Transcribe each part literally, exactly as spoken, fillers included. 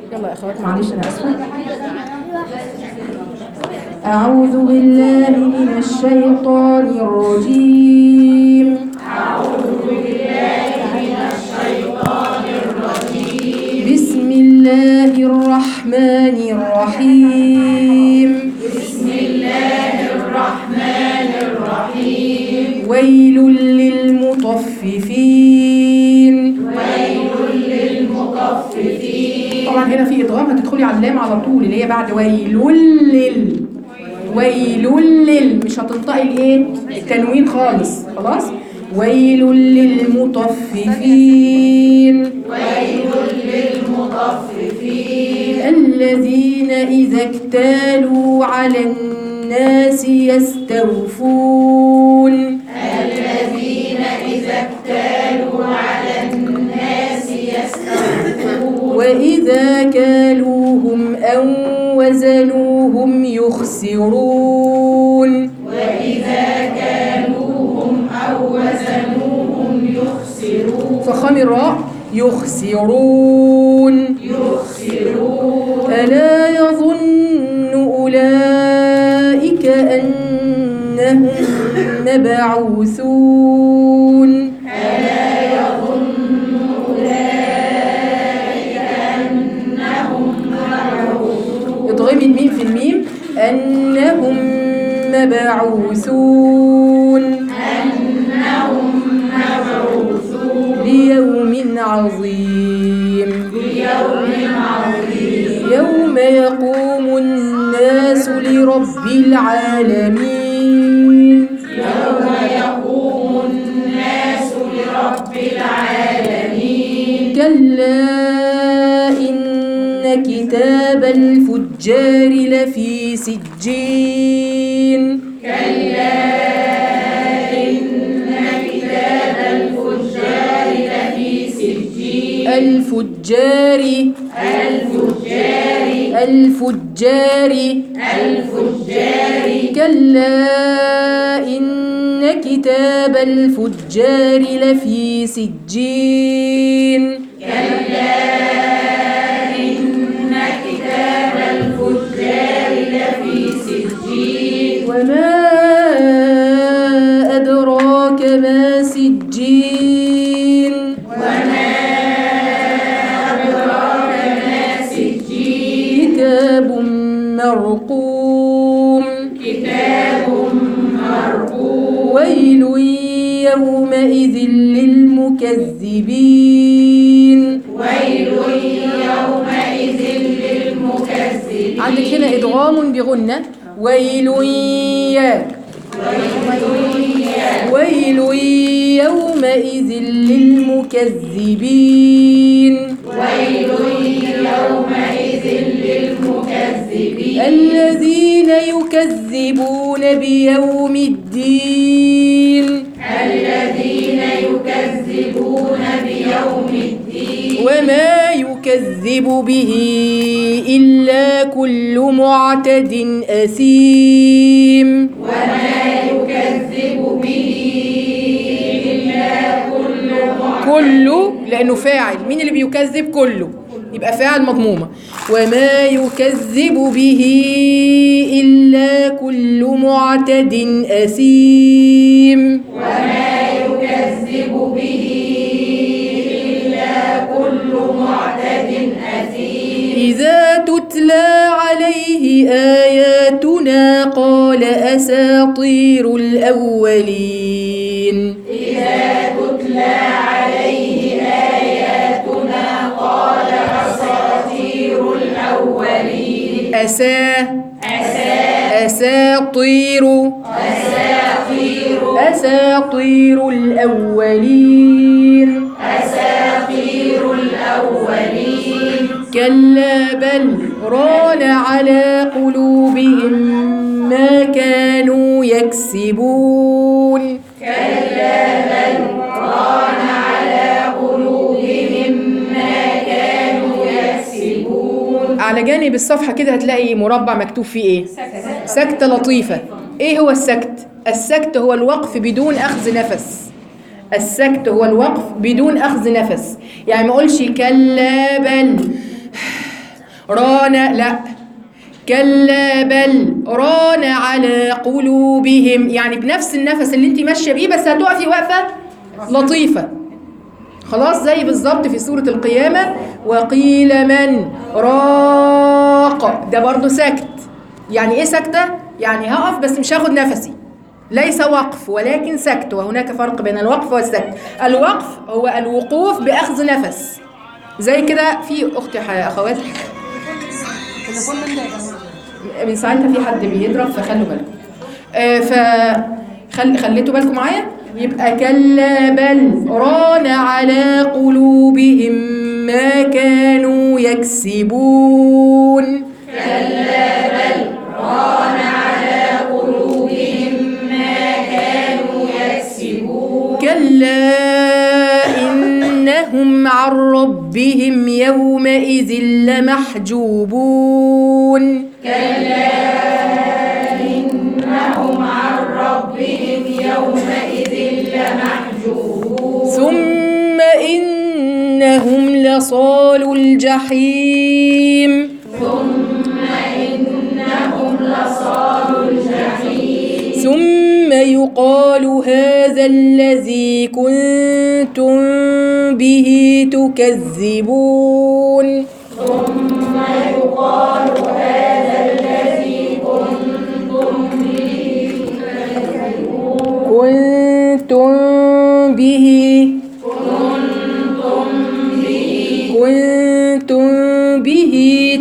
يلا يا اخوات معلش انا اسفه. أعوذ بالله من الشيطان الرجيم. أعوذ بالله من الشيطان الرجيم. بسم الله الرحمن الرحيم. بسم الله الرحمن الرحيم. ويل للمطففين. ويل للمطففين. طبعا هنا في إدغام، هتدخلي على اللام على طول اللي هي بعد ويل لل. ويل لل، مش هتنطقي الايه التنوين خالص. خلاص. ويل للمطففين. ويل للمطففين الذين إذا اكتالوا على الناس يستوفون. الذين إذا اكتالوا على الناس يستوفون وإذا كالوهم أو وزنوهم يخسرون. وإذا كالوهم أو وزنوهم يخسرون. فخم الراء يخسرون. يخسرون. ألا يظن أولئك أنهم مبعوثون. ألا يظن أولئك أنهم مبعوثون. اضغمي الميم في الميم. أنهم مبعوثون. أنهم مبعوثون ليوم عظيم. ليوم عظيم يوم يقوم الناس لرب العالمين. يوم يقوم الناس لرب العالمين. كلا إن كتاب الفجار لفي سجين. كلا إن كتاب الفجار لفي سجين. الفجار الفجار الفجار الفجار كلا إن كتاب الفجار لفي سجين. كلا إن كتاب الفجار لفي سجين. وما أدراك ما سجين. وما أدراك ما سجين. كتاب مرقوم. كتاب مرقوم. ويل يومئذ للمكذبين. ويل يومئذ للمكذبين. عندك هنا إدغام بغنة. ويل يا. ويل يومئذ للمكذبين. ويل يومئذ للمكذبين الذين يكذبون بيوم الدين. الذين يكذبون بيوم الدين وما يكذب به إلا كل معتد أثيم. وما يكذب به إلا كل معتد. كله لأنه فاعل. مين اللي بيكذب؟ كله، يبقى فاعل مضمومة. وما يكذب به إلا كل معتد أثيم. وما يكذب به إلا كل معتد أثيم. إذا تتلى عليه آياتنا قال أساطير الأولين. إذا تتلى عليه آياتنا قال أساطير الأولين. أسا أسا أساطير أساطير أساطير الأولين. أساطير الأولين. كلا بل ران على قلوبهم ما كانوا يكسبون. كلا بل ران على قلوبهم ما كانوا يكسبون. على جانب الصفحة كده هتلاقي مربع مكتوب فيه ايه؟ سكتة لطيفة. ايه هو السكت؟ السكت هو الوقف بدون أخذ نفس. السكت هو الوقف بدون أخذ نفس. يعني ما اقولش كلا بل ران لا، كلا بل ران على قلوبهم، يعني بنفس النفس اللي انت ماشيه بيه بس هتقفي وقفه لطيفه. خلاص زي بالظبط في سوره القيامه، وقيل من راق، ده برضو سكت. يعني ايه سكته؟ يعني هقف بس مش هاخد نفسي، ليس وقف ولكن سكت، وهناك فرق بين الوقف والسكت. الوقف هو الوقوف باخذ نفس، زي كده في اختي اخوات من ساعتها في حد بيضرب فخلوا بالكم. آه ف خل... خليتوا بالكم معايا. يبقى كلا بل ران على قلوبهم ما كانوا يكسبون. كلا بل ران على قلوبهم ما كانوا يكسبون. كلا إنهم عن ربهم يومئذ لمحجوبون. كلا إنهم عن ربهم يومئذ لمحجوبون. ثم إنهم لصالو الجحيم. ثم إنهم لصالو الجحيم. ثم يقال هذا الذي كنتم به تكذبون. ثم يقال هذا الذي كنتم به تكذبون. كنتم به كنتم به كنتم به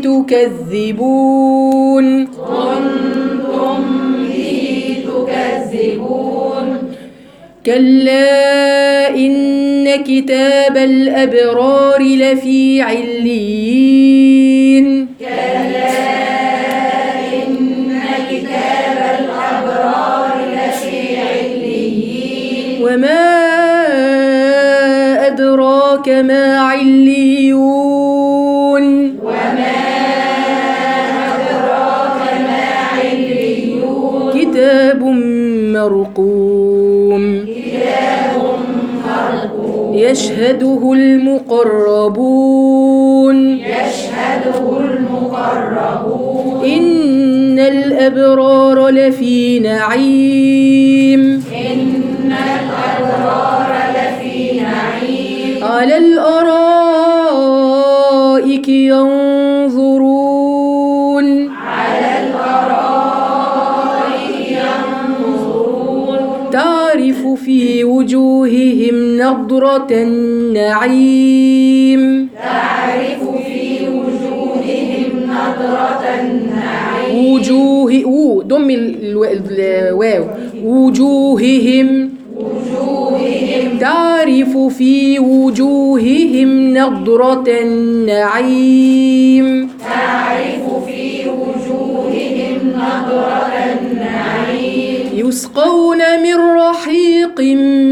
تكذبون. كنتم به تكذبون. كلا إن كتاب الأبرار لفي عليين. كلا إن كتاب الأبرار لفي عليين. وما أدراك ما عليون. وما أدراك ما عليون. كتاب مرقوم. كتاب مرقوم. يشهده المقربون. يشهده المقربون. إن الأبرار لفي نعيم. إن الأبرار لفي نعيم. على الأرائك ينظرون. على الأرائك ينظرون. تعرف في وجوههم نضرة النعيم. تعرف في وجوههم نضرة النعيم. وجوه و ضم الو- الواو وجوههم. وجوههم. تعرف في وجوههم نضرة النعيم. تعرف في وجوههم نضرة النعيم. يسقون من رحيق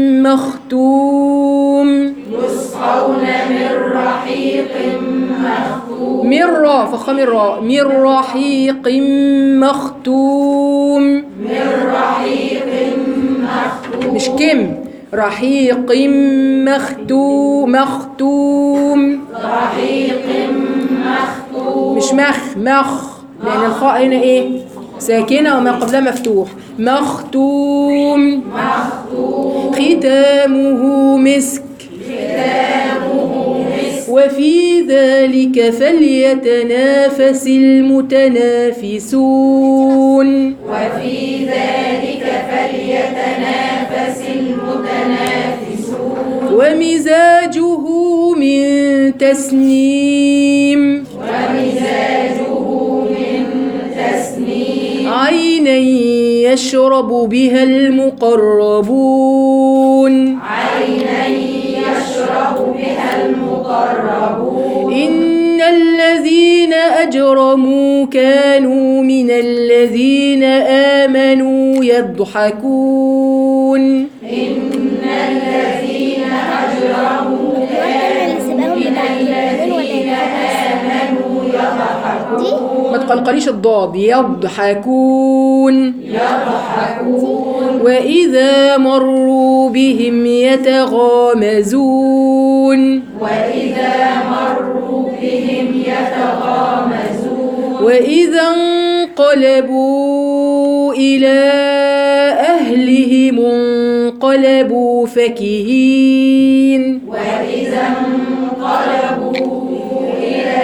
مختوم. يسقون من رحيق مختوم. من را فخم الراء من رحيق مختوم. من رحيق مختوم. مش كم، رحيق مختوم مختوم رحيق مختوم. مش مخ مخ، لأن الخاء هنا إيه؟ ساكنة وما قبلها مفتوح. مختوم. مختوم. ختامه مسك. ختامه مسك. وفي ذلك فليتنافس المتنافسون. وفي ذلك فليتنافس المتنافسون. ومزاجه من تسنيم. ومزاجه من تسنيم. عينا يشرب بها المقربون. عينا يشرب بها المقربون. إن الذين أجرموا كانوا من الذين آمنوا يضحكون. إن الذين أجرموا كانوا من الذين آمنوا يضحكون. ما تقلقليش الضاد. يضحكون. يضحكون. وإذا مروا بهم يتغامزون. وإذا مروا بهم يتغامزون. وإذا انقلبوا إلى أهلهم انقلبوا فكهين وإذا انقلبوا إلى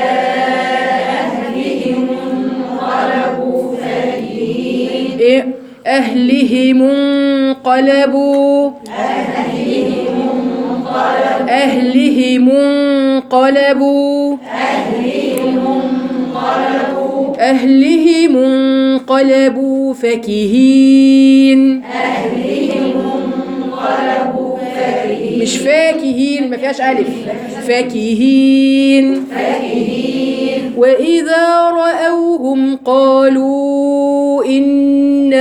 أهلهم انقلبوا فكهين إيه؟ أهلهم انقلبوا أهلهم انقلبوا أهلهم انقلبوا أهلهم انقلبوا أهلهم انقلبوا فكهين أهلهم انقلبوا فكهين مش فاكهين ما فيهاش ألف فاكهين فكهين وإذا رأوهم قالوا إن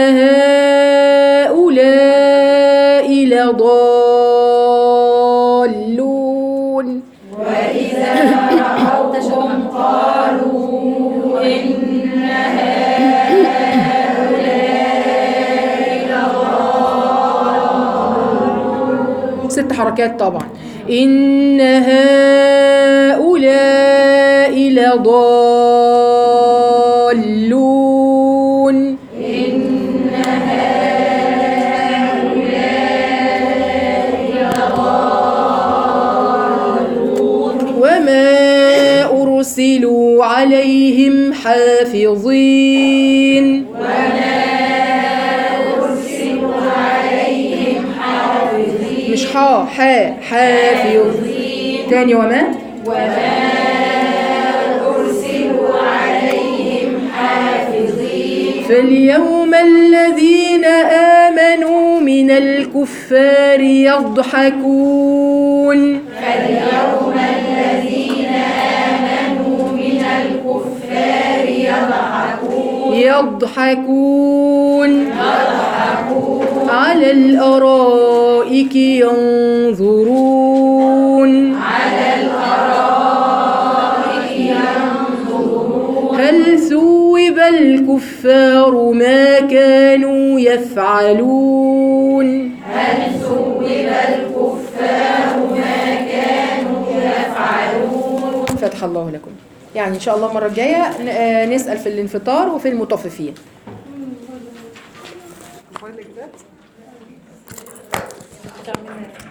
هؤلاء لضالون وإذا رأوهم قالوا إن ست حركات طبعا إن هؤلاء لضالون وما أرسلوا عليهم حافظين مش حا حا حافظ تاني وما أرسلوا عليهم حافظين فاليوم الذين آمنوا من الكفار يضحكون فاليوم الذين آمنوا من الكفار يضحكون يضحكون على الأرائك ينظرون على الأرائك ينظرون هل ثوب الكفار ما كانوا يفعلون هل ثوب الكفار ما كانوا يفعلون. فتح الله لكم. يعني إن شاء الله المرة الجاية نسأل في الانفطار وفي المطففين. كملنا.